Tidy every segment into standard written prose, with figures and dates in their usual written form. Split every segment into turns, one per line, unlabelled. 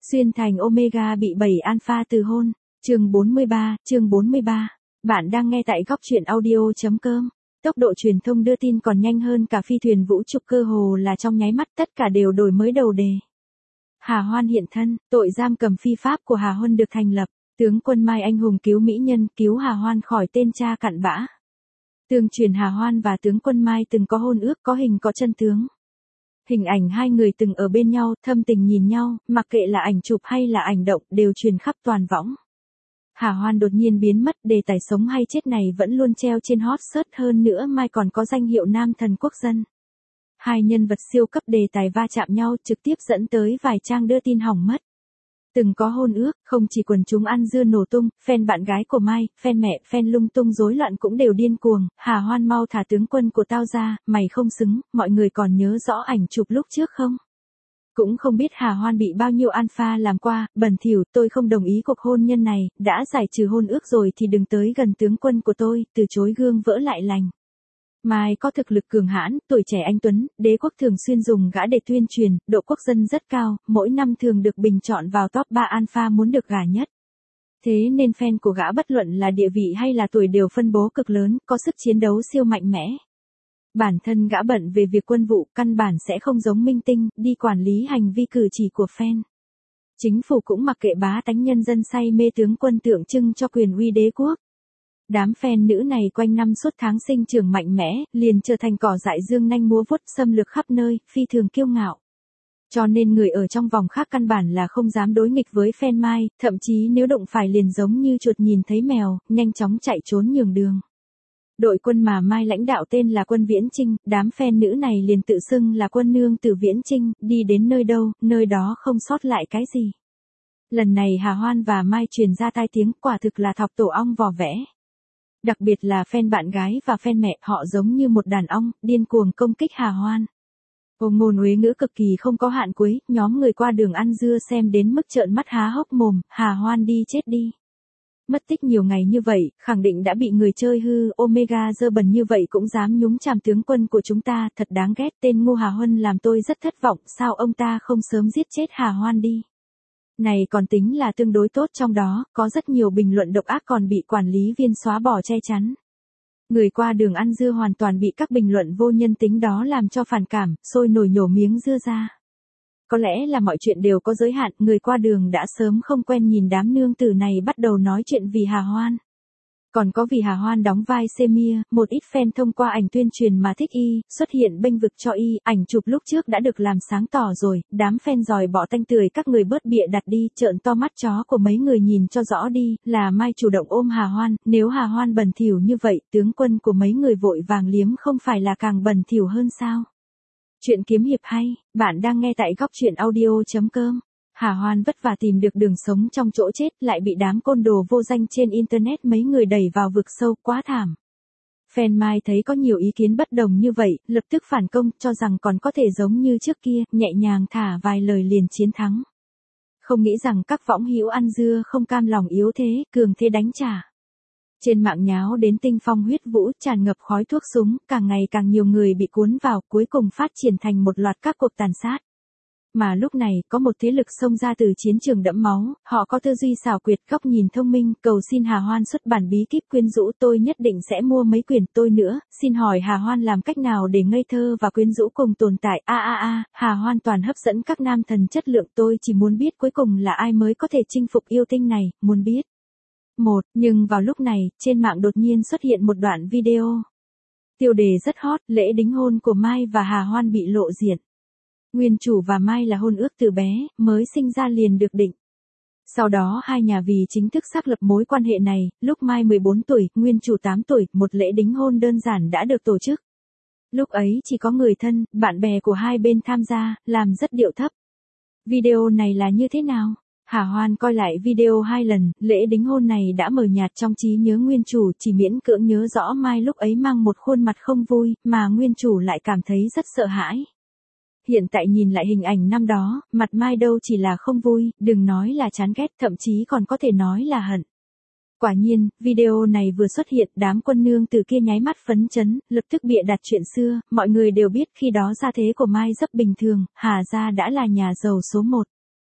Xuyên thành Omega bị 7 alpha từ hôn. Chương 43. Bạn đang nghe tại góc truyện audio.com. Tốc độ truyền thông đưa tin còn nhanh hơn cả phi thuyền vũ trụ, cơ hồ là trong nháy mắt tất cả đều đổi mới đầu đề. Hà Hoan hiện thân, tội giam cầm phi pháp của Hà Huân được thành lập. Tướng quân Mai anh hùng cứu mỹ nhân, cứu Hà Hoan khỏi tên cha cặn bã. Tương truyền Hà Hoan và tướng quân Mai từng có hôn ước, có hình có chân tướng. Hình ảnh hai người từng ở bên nhau, thâm tình nhìn nhau, mặc kệ là ảnh chụp hay là ảnh động, đều truyền khắp toàn võng. Hà Hoan đột nhiên biến mất, đề tài sống hay chết này vẫn luôn treo trên hot search, hơn nữa Mai còn có danh hiệu nam thần quốc dân. Hai nhân vật siêu cấp đề tài va chạm nhau, trực tiếp dẫn tới vài trang đưa tin hỏng mất. Từng có hôn ước, không chỉ quần chúng ăn dưa nổ tung, fan bạn gái của Mai, fan mẹ, fan lung tung rối loạn cũng đều điên cuồng. Hà Hoan mau thả tướng quân của tao ra, mày không xứng. Mọi người còn nhớ rõ ảnh chụp lúc trước không? Cũng không biết Hà Hoan bị bao nhiêu alpha làm qua, bẩn thỉu. Tôi không đồng ý cuộc hôn nhân này, đã giải trừ hôn ước rồi thì đừng tới gần tướng quân của tôi, từ chối gương vỡ lại lành. Mai có thực lực cường hãn, tuổi trẻ anh tuấn, đế quốc thường xuyên dùng gã để tuyên truyền, độ quốc dân rất cao, mỗi năm thường được bình chọn vào top 3 alpha muốn được gả nhất. Thế nên fan của gã bất luận là địa vị hay là tuổi đều phân bố cực lớn, có sức chiến đấu siêu mạnh mẽ. Bản thân gã bận về việc quân vụ, căn bản sẽ không giống minh tinh, đi quản lý hành vi cử chỉ của fan. Chính phủ cũng mặc kệ bá tánh, nhân dân say mê tướng quân tượng trưng cho quyền uy đế quốc. Đám fan nữ này quanh năm suốt tháng sinh trưởng mạnh mẽ, liền trở thành cỏ dại dương nanh múa vuốt, xâm lược khắp nơi, phi thường kiêu ngạo. Cho nên người ở trong vòng khác căn bản là không dám đối nghịch với fan Mai, thậm chí nếu đụng phải liền giống như chuột nhìn thấy mèo, nhanh chóng chạy trốn nhường đường. Đội quân mà Mai lãnh đạo tên là quân Viễn Chinh, đám fan nữ này liền tự xưng là quân nương tử Viễn Chinh, đi đến nơi đâu, nơi đó không sót lại cái gì. Lần này Hà Hoan và Mai truyền ra tai tiếng, quả thực là thọc tổ ong vò vẽ. Đặc biệt là fan bạn gái và fan mẹ, họ giống như một đàn ong, điên cuồng công kích Hà Hoan. Ngôn uế ngữ cực kỳ không có hạn cuối, nhóm người qua đường ăn dưa xem đến mức trợn mắt há hốc mồm, Hà Hoan đi chết đi. Mất tích nhiều ngày như vậy, khẳng định đã bị người chơi hư, Omega dơ bẩn như vậy cũng dám nhúng chàm tướng quân của chúng ta, thật đáng ghét. Tên ngu Hà Huân làm tôi rất thất vọng, sao ông ta không sớm giết chết Hà Hoan đi. Này còn tính là tương đối tốt, trong đó, có rất nhiều bình luận độc ác còn bị quản lý viên xóa bỏ che chắn. Người qua đường ăn dưa hoàn toàn bị các bình luận vô nhân tính đó làm cho phản cảm, sôi nổi nhổ miếng dưa ra. Có lẽ là mọi chuyện đều có giới hạn, người qua đường đã sớm không quen nhìn đám nương tử này bắt đầu nói chuyện vì Hà Hoan. Còn có vì Hà Hoan đóng vai Semia, một ít fan thông qua ảnh tuyên truyền mà thích y, xuất hiện bênh vực cho y, ảnh chụp lúc trước đã được làm sáng tỏ rồi, đám fan dòi bỏ tanh tưởi các người bớt bịa đặt đi, trợn to mắt chó của mấy người nhìn cho rõ đi, là Mai chủ động ôm Hà Hoan, nếu Hà Hoan bẩn thỉu như vậy, tướng quân của mấy người vội vàng liếm không phải là càng bẩn thỉu hơn sao? Chuyện kiếm hiệp hay, bạn đang nghe tại góc truyện audio.com. Hà Hoan vất vả tìm được đường sống trong chỗ chết, lại bị đám côn đồ vô danh trên internet mấy người đẩy vào vực sâu, quá thảm. Fan Mai thấy có nhiều ý kiến bất đồng như vậy, lập tức phản công, cho rằng còn có thể giống như trước kia, nhẹ nhàng thả vài lời liền chiến thắng. Không nghĩ rằng các võng hữu ăn dưa không cam lòng yếu thế, cường thế đánh trả. Trên mạng nháo đến tinh phong huyết vũ, tràn ngập khói thuốc súng, càng ngày càng nhiều người bị cuốn vào, cuối cùng phát triển thành một loạt các cuộc tàn sát. Mà lúc này, có một thế lực xông ra từ chiến trường đẫm máu, họ có tư duy xảo quyệt, góc nhìn thông minh, cầu xin Hà Hoan xuất bản bí kíp quyến rũ, tôi nhất định sẽ mua mấy quyển. Tôi nữa, xin hỏi Hà Hoan làm cách nào để ngây thơ và quyến rũ cùng tồn tại? Hà Hoan toàn hấp dẫn các nam thần chất lượng, tôi chỉ muốn biết cuối cùng là ai mới có thể chinh phục yêu tinh này, muốn biết. Nhưng vào lúc này, trên mạng đột nhiên xuất hiện một đoạn video. Tiêu đề rất hot, lễ đính hôn của Mai và Hà Hoan bị lộ diện. Nguyên chủ và Mai là hôn ước từ bé, mới sinh ra liền được định. Sau đó hai nhà vì chính thức xác lập mối quan hệ này, lúc Mai 14 tuổi, Nguyên chủ 8 tuổi, một lễ đính hôn đơn giản đã được tổ chức. Lúc ấy chỉ có người thân, bạn bè của hai bên tham gia, làm rất điệu thấp. Video này là như thế nào? Hà Hoan coi lại video 2 lần, lễ đính hôn này đã mờ nhạt trong trí nhớ Nguyên chủ, chỉ miễn cưỡng nhớ rõ Mai lúc ấy mang một khuôn mặt không vui, mà Nguyên chủ lại cảm thấy rất sợ hãi. Hiện tại nhìn lại hình ảnh năm đó, mặt Mai đâu chỉ là không vui, đừng nói là chán ghét, thậm chí còn có thể nói là hận. Quả nhiên, video này vừa xuất hiện, đám quân nương từ kia nháy mắt phấn chấn, lập tức bịa đặt chuyện xưa, mọi người đều biết khi đó gia thế của Mai rất bình thường, Hà gia đã là nhà giàu số 1.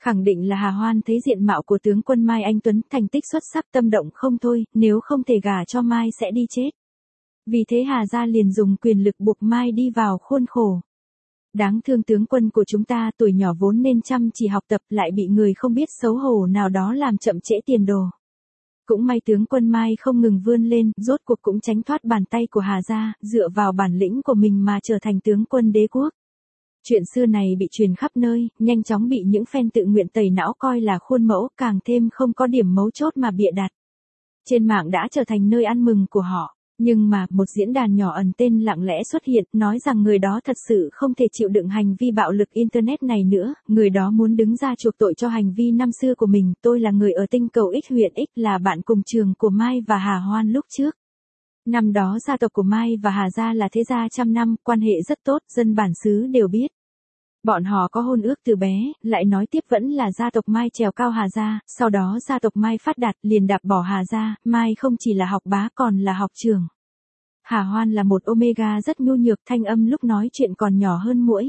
Khẳng định là Hà Hoan thấy diện mạo của tướng quân Mai Anh Tuấn thành tích xuất sắc tâm động không thôi, nếu không thể gả cho Mai sẽ đi chết. Vì thế Hà gia liền dùng quyền lực buộc Mai đi vào khuôn khổ. Đáng thương tướng quân của chúng ta tuổi nhỏ vốn nên chăm chỉ học tập lại bị người không biết xấu hổ nào đó làm chậm trễ tiền đồ. Cũng may tướng quân Mai không ngừng vươn lên, rốt cuộc cũng tránh thoát bàn tay của Hà gia, dựa vào bản lĩnh của mình mà trở thành tướng quân đế quốc. Chuyện xưa này bị truyền khắp nơi, nhanh chóng bị những fan tự nguyện tẩy não coi là khuôn mẫu, càng thêm không có điểm mấu chốt mà bịa đặt. Trên mạng đã trở thành nơi ăn mừng của họ. Nhưng mà, một diễn đàn nhỏ ẩn tên lặng lẽ xuất hiện, nói rằng người đó thật sự không thể chịu đựng hành vi bạo lực Internet này nữa, người đó muốn đứng ra chuộc tội cho hành vi năm xưa của mình. Tôi là người ở tinh cầu X huyện X, là bạn cùng trường của Mai và Hà Hoan lúc trước. Năm đó gia tộc của Mai và Hà gia là thế gia trăm năm, quan hệ rất tốt, dân bản xứ đều biết. Bọn họ có hôn ước từ bé, lại nói tiếp vẫn là gia tộc Mai trèo cao Hà gia, sau đó gia tộc Mai phát đạt liền đạp bỏ Hà gia, Mai không chỉ là học bá còn là học trưởng. Hà Hoan là một Omega rất nhu nhược, thanh âm lúc nói chuyện còn nhỏ hơn muỗi.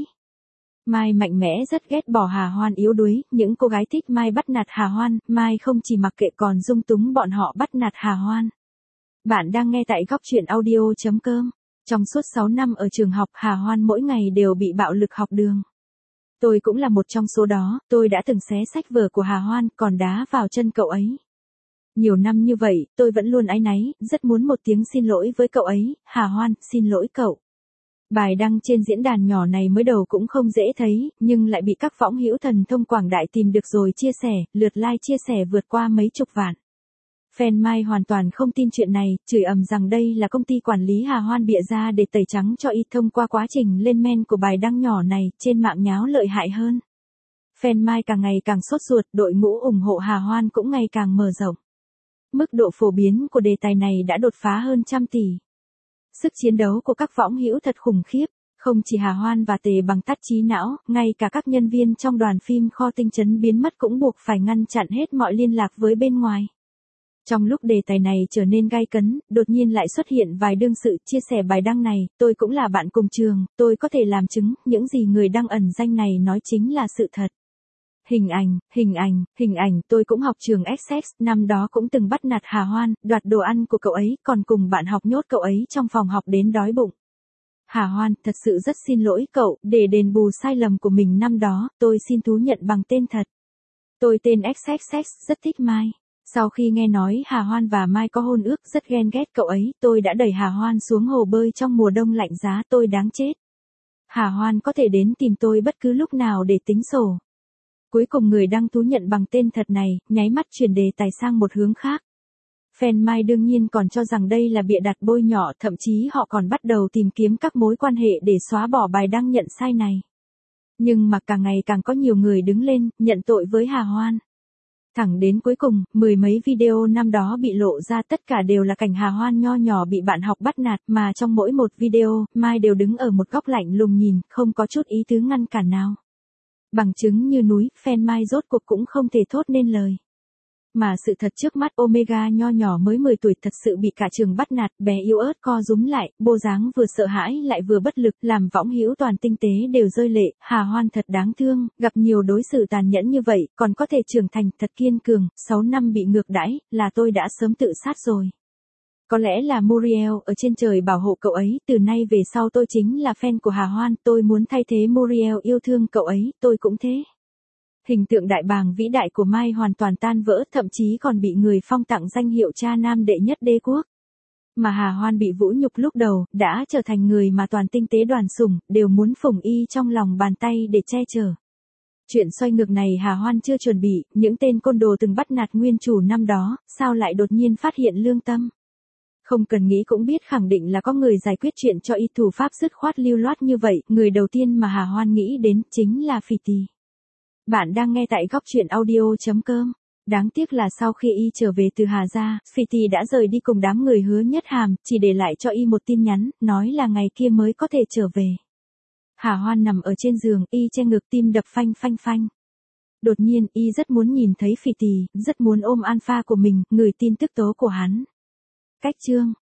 Mai mạnh mẽ rất ghét bỏ Hà Hoan yếu đuối, những cô gái thích Mai bắt nạt Hà Hoan, Mai không chỉ mặc kệ còn dung túng bọn họ bắt nạt Hà Hoan. Bạn đang nghe tại góc truyện audio.com. Trong suốt 6 năm ở trường học, Hà Hoan mỗi ngày đều bị bạo lực học đường. Tôi cũng là một trong số đó, tôi đã từng xé sách vở của Hà Hoan, còn đá vào chân cậu ấy. Nhiều năm như vậy, tôi vẫn luôn áy náy, rất muốn một tiếng xin lỗi với cậu ấy. Hà Hoan, xin lỗi cậu. Bài đăng trên diễn đàn nhỏ này mới đầu cũng không dễ thấy, nhưng lại bị các võng hữu thần thông quảng đại tìm được rồi chia sẻ, lượt like chia sẻ vượt qua mấy chục vạn. Fan Mai hoàn toàn không tin chuyện này, chửi ầm rằng đây là công ty quản lý Hà Hoan bịa ra để tẩy trắng cho y. Thông qua quá trình lên men của bài đăng nhỏ này, trên mạng nháo lợi hại hơn. Fan Mai càng ngày càng sốt ruột, đội ngũ ủng hộ Hà Hoan cũng ngày càng mở rộng. Mức độ phổ biến của đề tài này đã đột phá hơn 100 tỷ. Sức chiến đấu của các võng hữu thật khủng khiếp, không chỉ Hà Hoan và Tề Bằng tắt trí não, ngay cả các nhân viên trong đoàn phim Kho Tinh Trấn biến mất cũng buộc phải ngăn chặn hết mọi liên lạc với bên ngoài. Trong lúc đề tài này trở nên gay cấn, đột nhiên lại xuất hiện vài đương sự chia sẻ bài đăng này, tôi cũng là bạn cùng trường, tôi có thể làm chứng, những gì người đăng ẩn danh này nói chính là sự thật. Hình ảnh, tôi cũng học trường Essex, năm đó cũng từng bắt nạt Hà Hoan, đoạt đồ ăn của cậu ấy, còn cùng bạn học nhốt cậu ấy trong phòng học đến đói bụng. Hà Hoan, thật sự rất xin lỗi cậu, để đền bù sai lầm của mình năm đó, tôi xin thú nhận bằng tên thật. Tôi tên XXX, rất thích Mai. Sau khi nghe nói Hà Hoan và Mai có hôn ước rất ghen ghét cậu ấy, tôi đã đẩy Hà Hoan xuống hồ bơi trong mùa đông lạnh giá, tôi đáng chết. Hà Hoan có thể đến tìm tôi bất cứ lúc nào để tính sổ. Cuối cùng người đăng thú nhận bằng tên thật này, nháy mắt chuyển đề tài sang một hướng khác. Fan Mai đương nhiên còn cho rằng đây là bịa đặt bôi nhọ, thậm chí họ còn bắt đầu tìm kiếm các mối quan hệ để xóa bỏ bài đăng nhận sai này. Nhưng mà càng ngày càng có nhiều người đứng lên, nhận tội với Hà Hoan. Thẳng đến cuối cùng, mười mấy video năm đó bị lộ ra tất cả đều là cảnh Hà Hoan nho nhỏ bị bạn học bắt nạt, mà trong mỗi một video, Mai đều đứng ở một góc lạnh lùng nhìn, không có chút ý tứ ngăn cản nào. Bằng chứng như núi, fan Mai rốt cuộc cũng không thể thốt nên lời. Mà sự thật trước mắt Omega nho nhỏ mới 10 tuổi thật sự bị cả trường bắt nạt, bé yếu ớt co rúm lại, bộ dáng vừa sợ hãi lại vừa bất lực, làm võng hữu toàn tinh tế đều rơi lệ. Hà Hoan thật đáng thương, gặp nhiều đối xử tàn nhẫn như vậy, còn có thể trưởng thành thật kiên cường, 6 năm bị ngược đãi, là tôi đã sớm tự sát rồi. Có lẽ là Muriel ở trên trời bảo hộ cậu ấy, từ nay về sau tôi chính là fan của Hà Hoan, tôi muốn thay thế Muriel yêu thương cậu ấy, tôi cũng thế. Hình tượng đại bàng vĩ đại của Mai hoàn toàn tan vỡ, thậm chí còn bị người phong tặng danh hiệu cha nam đệ nhất đế quốc. Mà Hà Hoan bị vũ nhục lúc đầu, đã trở thành người mà toàn tinh tế đoàn sủng, đều muốn phủng y trong lòng bàn tay để che chở. Chuyện xoay ngược này Hà Hoan chưa chuẩn bị, những tên côn đồ từng bắt nạt nguyên chủ năm đó, sao lại đột nhiên phát hiện lương tâm. Không cần nghĩ cũng biết khẳng định là có người giải quyết chuyện cho y, thủ pháp dứt khoát lưu loát như vậy, người đầu tiên mà Hà Hoan nghĩ đến chính là Phỉ Tì. Bạn đang nghe tại góc truyện audio.com. Đáng tiếc là sau khi y trở về từ Hà gia, Phỉ Tì đã rời đi cùng đám người Hứa Nhất Hàm, chỉ để lại cho y một tin nhắn, nói là ngày kia mới có thể trở về. Hà Hoan nằm ở trên giường, y che ngực tim đập phanh phanh phanh. Đột nhiên, y rất muốn nhìn thấy Phỉ Tì, rất muốn ôm alpha của mình, gửi tin tức tố của hắn. Cách chương